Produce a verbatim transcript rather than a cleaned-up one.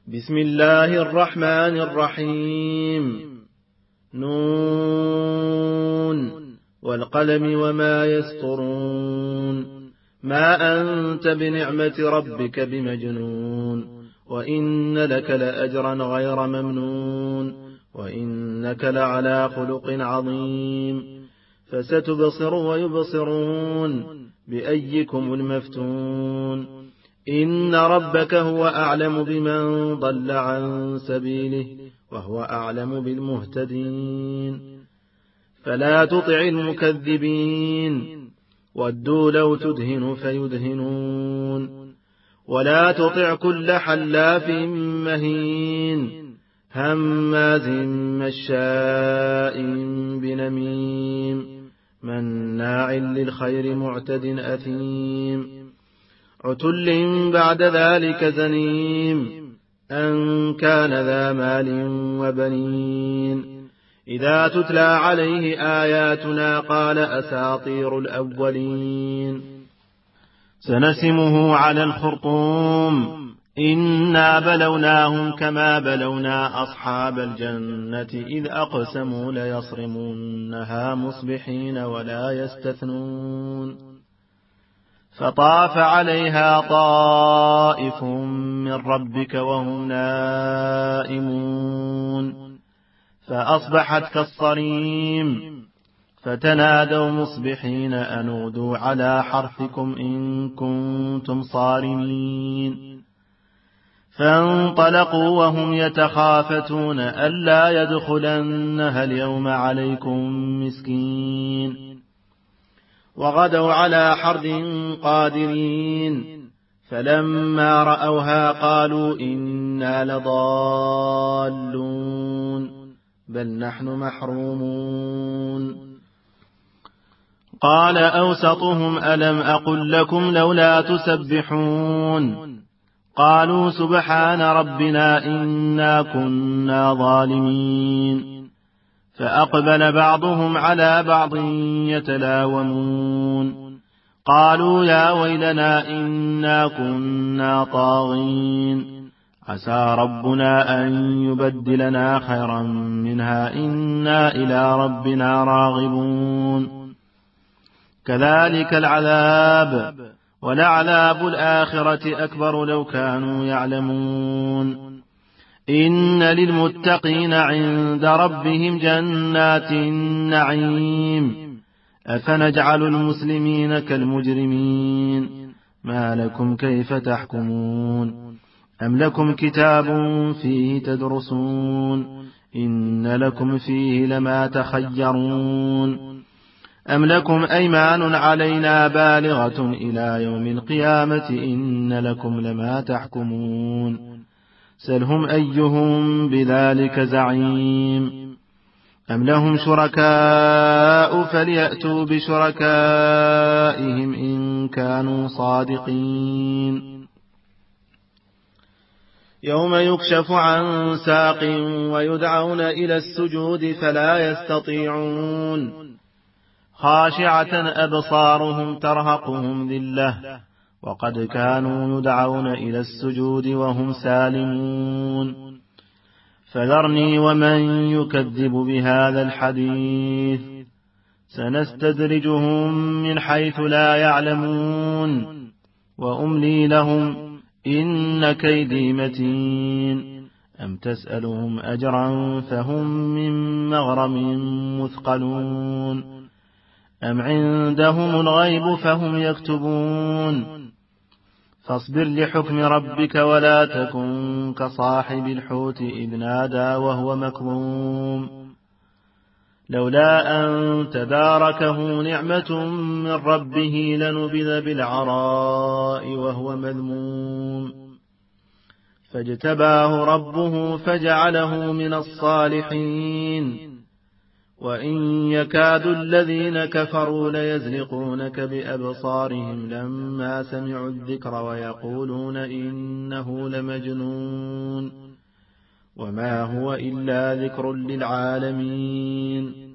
بسم الله الرحمن الرحيم. نون والقلم وما يسطرون. ما أنت بنعمة ربك بمجنون، وإن لك لأجرا غير ممنون، وإنك لعلى خلق عظيم. فستبصر ويبصرون بأيكم المفتون. إن ربك هو أعلم بمن ضل عن سبيله وهو أعلم بالمهتدين. فلا تطع المكذبين، ودوا لو تدهن فيدهنون. ولا تطع كل حلاف مهين، هماز مشاء بنميم، مناع للخير معتد أثيم. عتل بعد ذلك زنيم، أن كان ذا مال وبنين. إذا تتلى عليه آياتنا قال أساطير الأولين. سنسمه على الخرطوم. إنا بلوناهم كما بلونا أصحاب الجنة إذ أقسموا ليصرمنها مصبحين ولا يستثنون. فطاف عليها طائف من ربك وهم نائمون، فأصبحت كالصريم. فتنادوا مصبحين أن اغدوا على حرثكم إن كنتم صارمين. فانطلقوا وهم يتخافتون ألا يدخلنها اليوم عليكم مسكين. وغدوا على حرد قادرين. فلما رأوها قالوا إنا لضالون بل نحن محرومون. قال أوسطهم ألم أقل لكم لولا تسبحون؟ قالوا سبحان ربنا إنا كنا ظالمين. فأقبل بعضهم على بعض يتلاومون. قالوا يا ويلنا إنا كنا طاغين، عسى ربنا أن يبدلنا خيرا منها إنا إلى ربنا راغبون. كذلك العذاب، ولعذاب الآخرة أكبر لو كانوا يعلمون. إن للمتقين عند ربهم جنات النعيم. أفنجعل المسلمين كالمجرمين؟ ما لكم كيف تحكمون؟ أم لكم كتاب فيه تدرسون؟ إن لكم فيه لما تخيرون. أم لكم أيمان علينا بالغة إلى يوم القيامة إن لكم لما تحكمون. سلهم أيهم بذلك زعيم. أم لهم شركاء فليأتوا بشركائهم إن كانوا صادقين. يوم يكشف عن ساق ويدعون إلى السجود فلا يستطيعون. خاشعة أبصارهم ترهقهم ذلة وقد كانوا يدعون إلى السجود وهم سالمون. فذرني ومن يكذب بهذا الحديث سنستدرجهم من حيث لا يعلمون وأملي لهم إن كيدي متين. أم تسألهم أجرا فهم من مغرم مثقلون أم عندهم الغيب فهم يكتبون. فاصبر لحكم ربك ولا تكن كصاحب الحوت إذ نادى وهو مكظوم لولا أن تداركه نعمة من ربه لنبذ بالعراء وهو مذموم فاجتباه ربه فجعله من الصالحين. وإن يكاد الذين كفروا ليزلقونك بأبصارهم لما سمعوا الذكر ويقولون إنه لمجنون وما هو إلا ذكر للعالمين.